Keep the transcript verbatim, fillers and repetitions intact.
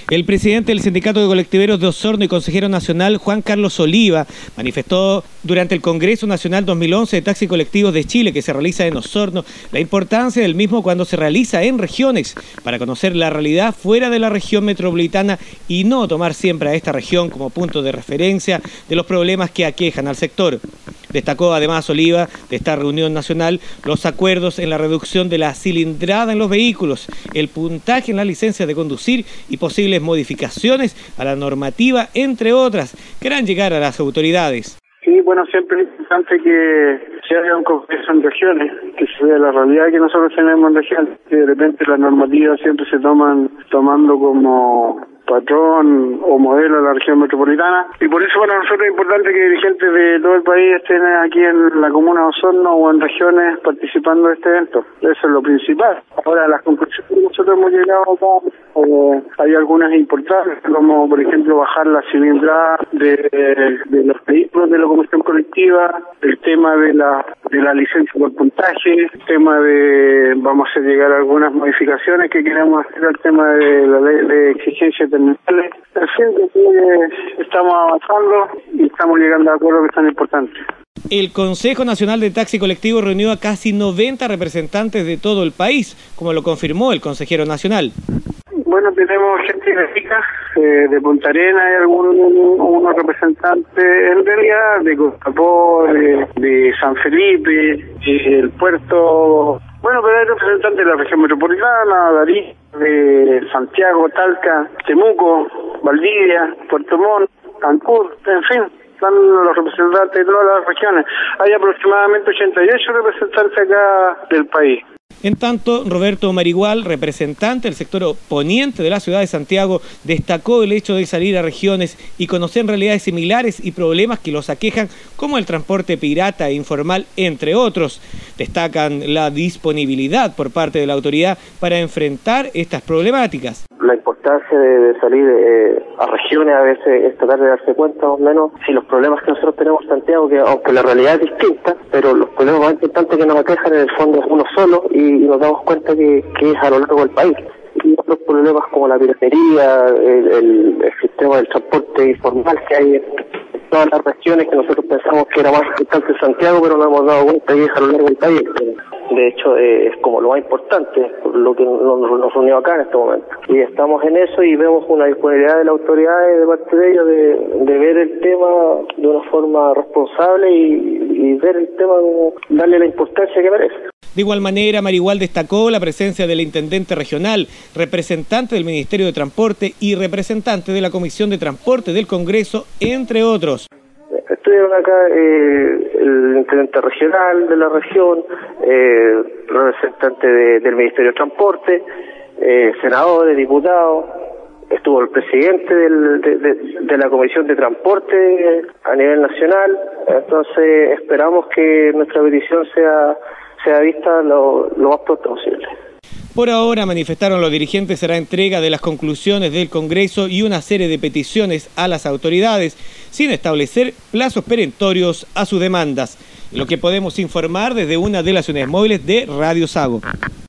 El presidente del Sindicato de Colectiveros de Osorno y consejero nacional, Juan Carlos Oliva, manifestó durante el Congreso Nacional dos mil once de Taxi Colectivos de Chile, que se realiza en Osorno, la importancia del mismo cuando se realiza en regiones, para conocer la realidad fuera de la región metropolitana y no tomar siempre a esta región como punto de referencia de los problemas que aquejan al sector. Destacó además Oliva de esta reunión nacional los acuerdos en la reducción de la cilindrada en los vehículos, el puntaje en la licencia de conducir y posibles modificaciones a la normativa, entre otras, que harán llegar a las autoridades. Sí, bueno, siempre es importante que se haga un congreso en regiones, que se vea la realidad que nosotros tenemos en regiones, que de repente las normativas siempre se toman tomando como patrón o modelo de la región metropolitana, y por eso para nosotros es importante que dirigentes de todo el país estén aquí en la comuna de Osorno o en regiones participando de este evento. Eso es lo principal. Ahora, las conclusiones que nosotros hemos llegado acá, eh, hay algunas importantes, como por ejemplo bajar la cilindrada de, de los vehículos de locomoción colectiva, el tema de la de la licencia por puntaje, el tema de, vamos a hacer llegar algunas modificaciones que queremos hacer al tema de la ley de exigencia terminales. En fin, que estamos avanzando y estamos llegando a acuerdos que son importantes. El Consejo Nacional de Taxi Colectivo reunió a casi noventa representantes de todo el país, como lo confirmó el consejero nacional. Bueno, tenemos gente de Rica, eh, de Punta Arenas, hay algunos unos representantes en realidad, de Copiapó, de, de San Felipe, eh, el puerto. Bueno, pero hay representantes de la región metropolitana, Darí, de Santiago, Talca, Temuco, Valdivia, Puerto Montt, Ancud, en fin, están los representantes de todas las regiones. Hay aproximadamente ochenta y ocho representantes acá del país. En tanto, Roberto Marigual, representante del sector poniente de la ciudad de Santiago, destacó el hecho de salir a regiones y conocer realidades similares y problemas que los aquejan, como el transporte pirata e informal, entre otros. Destacan la disponibilidad por parte de la autoridad para enfrentar estas problemáticas. La importancia de, de salir eh, a regiones a veces es tratar de darse cuenta más o menos si los problemas que nosotros tenemos en Santiago, que aunque la realidad es distinta, pero los problemas más importantes que nos aquejan en el fondo es uno solo y, y nos damos cuenta que, que es a lo largo del país. Y otros problemas como la piratería, el, el, el sistema del transporte informal que hay en todas las regiones, que nosotros pensamos que era más importante en Santiago, pero nos hemos dado cuenta que es a lo largo del país. De hecho, eh, es como lo más importante, lo que nos, nos unió acá en este momento. Y estamos en eso y vemos una disponibilidad de las autoridades de parte de ellos de, de ver el tema de una forma responsable y, y ver el tema, darle la importancia que merece. De igual manera, Marigual destacó la presencia del intendente regional, representante del Ministerio de Transporte y representante de la Comisión de Transporte del Congreso, entre otros. Estuvieron acá eh, el intendente regional de la región, eh, representante de, del Ministerio de Transporte, eh, senadores, diputados, estuvo el presidente del, de, de, de la Comisión de Transporte a nivel nacional. Entonces esperamos que nuestra petición sea, sea vista lo, lo más pronto posible. Por ahora, manifestaron los dirigentes, será entrega de las conclusiones del Congreso y una serie de peticiones a las autoridades, sin establecer plazos perentorios a sus demandas. Lo que podemos informar desde una de las unidades móviles de Radio Sago.